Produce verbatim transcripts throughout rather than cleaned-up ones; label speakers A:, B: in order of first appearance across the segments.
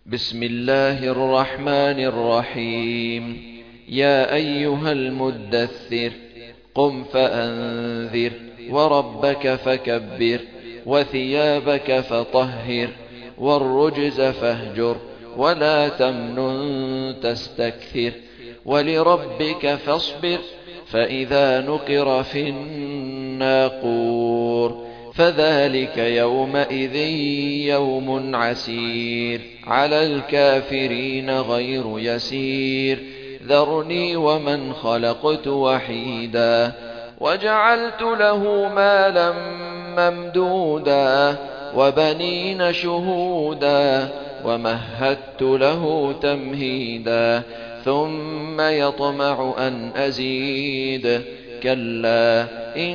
A: بسم الله الرحمن الرحيم. يا أيها المدثر قم فأنذر وربك فكبر وثيابك فطهر والرجز فاهجر ولا تمنن تستكثر ولربك فاصبر فإذا نقر في الناقور فذلك يومئذ يوم عسير على الكافرين غير يسير ذرني ومن خلقت وحيدا وجعلت له مالا ممدودا وبنين شهودا ومهدت له تمهيدا ثم يطمع أن أزيد كلا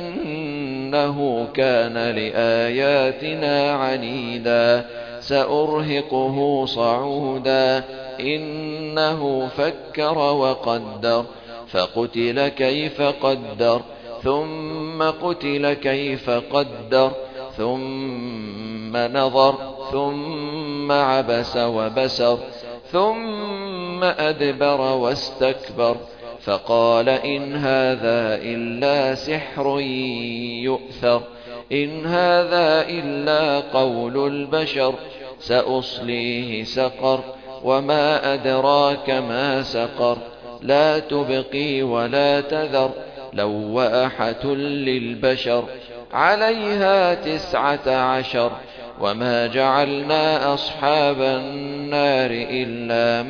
A: إنه كان لآياتنا عنيدا سأرهقه صعودا إنه فكر وقدر فقتل كيف قدر ثم قتل كيف قدر ثم نظر ثم عبس وبسر ثم أدبر واستكبر فقال إن هذا إلا سحر يؤثر إن هذا إلا قول البشر سأصليه سقر وما أدراك ما سقر لا تبقي ولا تذر لواحة للبشر عليها تسعة عشر وما جعلنا أصحاب النار إلا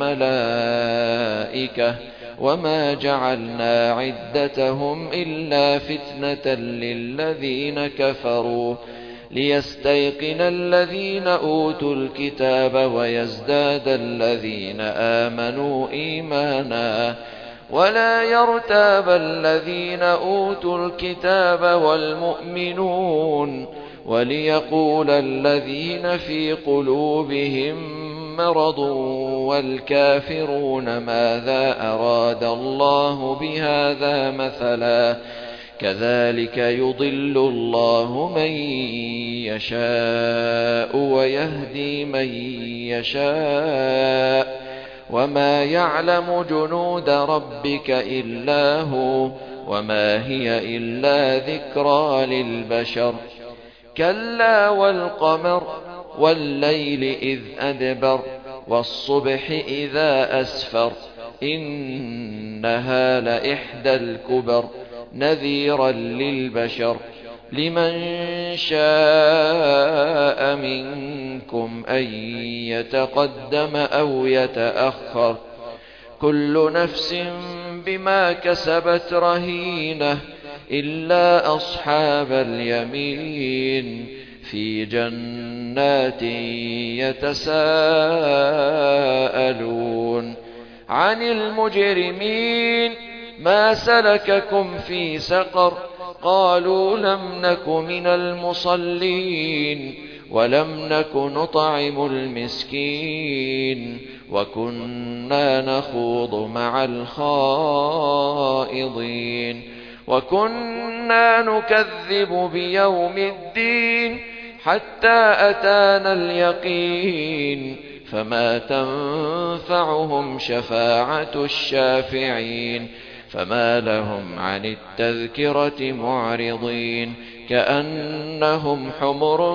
A: ملائكة وما جعلنا عدتهم إلا فتنة للذين كفروا ليستيقن الذين أوتوا الكتاب ويزداد الذين آمنوا إيمانا ولا يرتاب الذين أوتوا الكتاب والمؤمنون وليقول الذين في قلوبهم مرض والكافرون ماذا أراد الله بهذا مثلا كذلك يضل الله من يشاء ويهدي من يشاء وما يعلم جنود ربك إلا هو وما هي إلا ذكرى للبشر كلا والقمر والليل إذ أدبر والصبح إذا أسفر إنها لإحدى الكبر نذيرا للبشر لمن شاء منكم أن يتقدم أو يتأخر كل نفس بما كسبت رهينة إلا أصحاب اليمين في جنات يتساءلون عن المجرمين ما سلككم في سقر قالوا لم نك من المصلين ولم نك نطعم المسكين وكنا نخوض مع الخائضين وكنا نكذب بيوم الدين حتى أتانا اليقين فما تنفعهم شفاعة الشافعين فما لهم عن التذكرة معرضين كأنهم حمر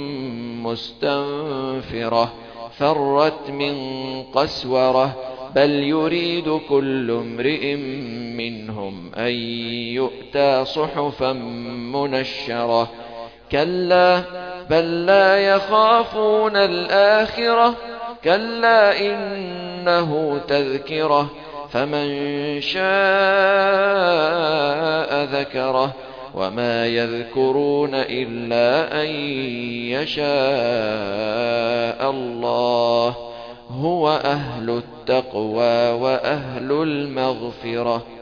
A: مستنفرة فرت من قسورة بل يريد كل امرئ منهم أن يؤتى صحفا منشرة كلا بل لا يخافون الآخرة كلا إنه تذكرة فمن شاء ذكره وما يذكرون إلا أن يشاء الله هو أهل التقوى وأهل المغفرة.